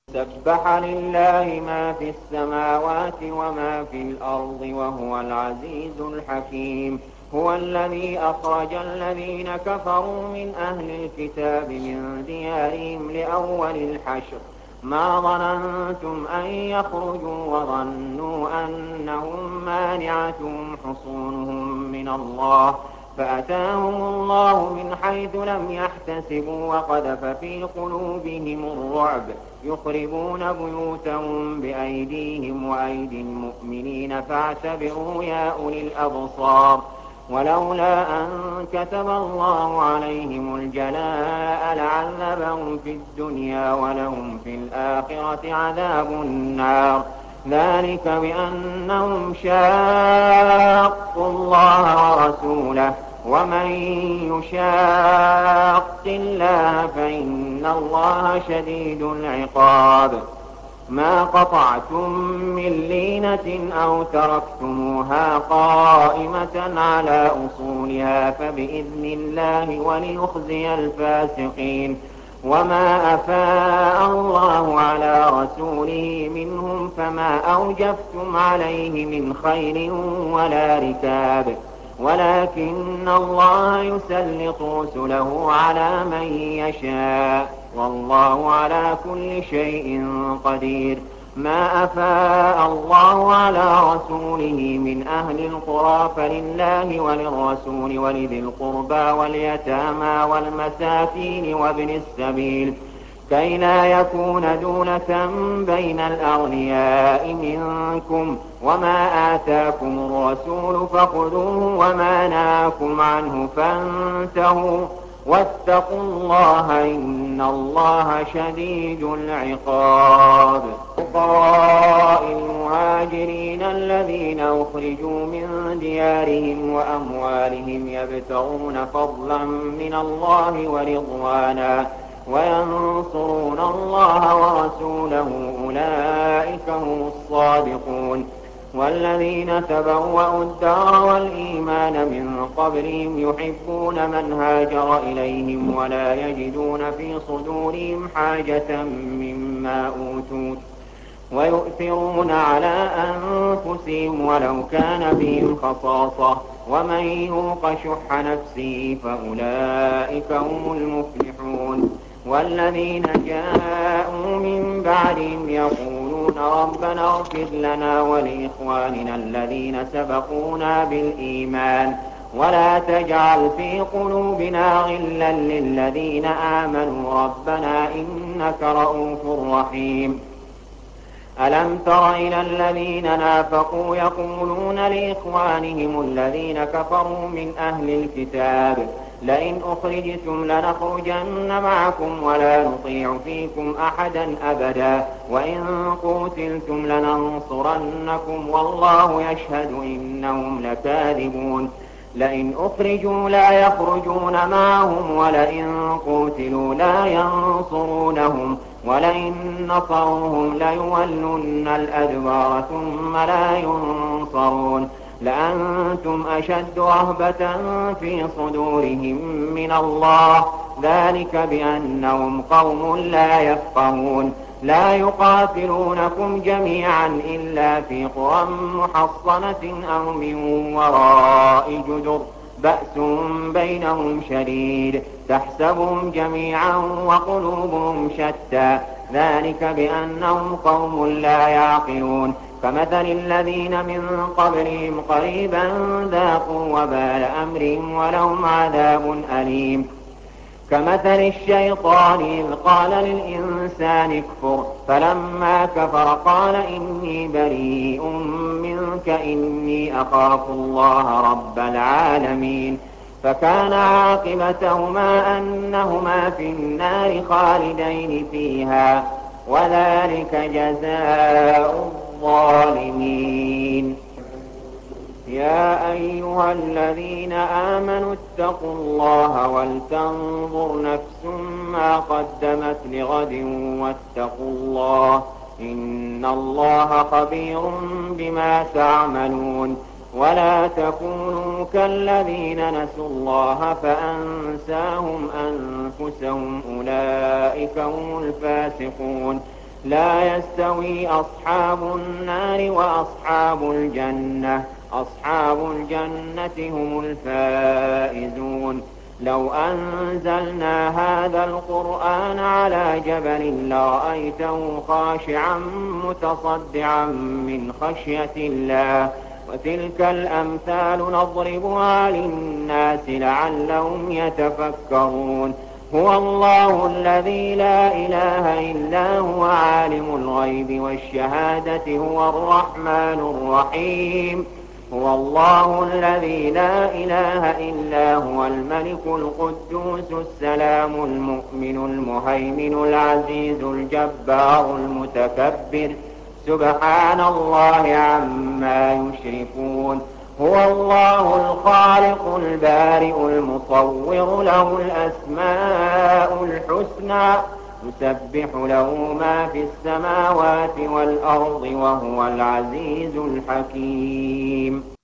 سبح لله ما في السماوات وما في الأرض وهو العزيز الحكيم. هو الذي أخرج الذين كفروا من أهل الكتاب من ديارهم لأول الحشر ما ظننتم أن يخرجوا وظنوا أنهم مانعتهم حصونهم من الله فأتاهم الله من حيث لم يحتسبوا وقذف في قلوبهم الرعب يخربون بيوتهم بأيديهم وأيدي المؤمنين فاعتبروا يا أولي الأبصار. ولولا أن كتب الله عليهم الجلاء لعذبهم في الدنيا ولهم في الآخرة عذاب النار. ذلك بأنهم شاقوا الله ورسوله ومن يشاق الله فإن الله شديد العقاب. ما قطعتم من لينة أو تركتموها قائمة على أصولها فبإذن الله وليخزي الفاسقين. وما أفاء الله على رسوله منهم فما أوجفتم عليه من خيل ولا ركاب ولكن الله يسلط رسله على من يشاء والله على كل شيء قدير. ما أفاء الله على رسوله من أهل القرى فلله وللرسول ولذي القربى واليتامى والمساكين وابن السبيل كي لا يكون دولة بين الأغنياء منكم. وما آتاكم الرسول فخذوه وما نهاكم عنه فانتهوا واتقوا الله إن الله شديد العقاب. فقراء المهاجرين الذين أخرجوا من ديارهم وأموالهم يبتغون فضلا من الله ورضوانا وينصرون الله ورسوله أولئك هم الصادقون. والذين تبوأوا الدار والإيمان من قبلهم يحبون من هاجر إليهم ولا يجدون في صدورهم حاجة مما أوتوا ويؤثرون على أنفسهم ولو كان بهم خصاصة ومن يوق شح نفسه فأولئك هم المفلحون. والذين جاءوا من بعدهم يقولون ربنا اغفر لنا ولإخواننا الذين سبقونا بالإيمان ولا تجعل في قلوبنا غلا للذين آمنوا ربنا إنك رءوف رحيم. ألم تر إلى الذين نافقوا يقولون لإخوانهم الذين كفروا من أهل الكتاب لئن أخرجتم لنخرجن معكم ولا نطيع فيكم أحدا أبدا وإن قوتلتم لننصرنكم والله يشهد إنهم لكاذبون. لئن أخرجوا لا يخرجون معهم ولئن قوتلوا لا ينصرونهم ولئن نصروهم ليولن الأدبار ثم لا ينصرون. لأنتم أشد رهبة في صدورهم من الله ذلك بأنهم قوم لا يفقهون. لا يقاتلونكم جميعا إلا في قرى محصنة أو من وراء جدر بأس بينهم شديد تحسبهم جميعا وقلوبهم شتى ذلك بأنهم قوم لا يعقلون. كمثل الذين من قبلهم قريبا ذاقوا وبال أمرهم ولهم عذاب أليم. كمثل الشيطان إذ قال للإنسان اكفر فلما كفر قال إني بريء منك إني أخاف الله رب العالمين. فكان عاقبتهما أنهما في النار خالدين فيها وذلك جزاء الظالمين. يا أيها الذين آمنوا اتقوا الله ولتنظر نفس ما قدمت لغد واتقوا الله إن الله خبير بما تعملون. ولا تكونوا كالذين نسوا الله فأنساهم أنفسهم أولئك هم الفاسقون. لا يستوي أصحاب النار وأصحاب الجنة أصحاب الجنة هم الفائزون لو أنزلنا هذا القرآن على جبل لرأيته خاشعا متصدعا من خشية الله وتلك الأمثال نضربها للناس لعلهم يتفكرون هو الله الذي لا إله إلا هو عالم الغيب والشهادة هو الرحمن الرحيم هو الله الذي لا إله إلا هو الملك القدوس السلام المؤمن المهيمن العزيز الجبار المتكبر سبحان الله عما يشركون هو الله الخالق البارئ المصور له الأسماء الحسنى يسبح له ما في السماوات والأرض وهو العزيز الحكيم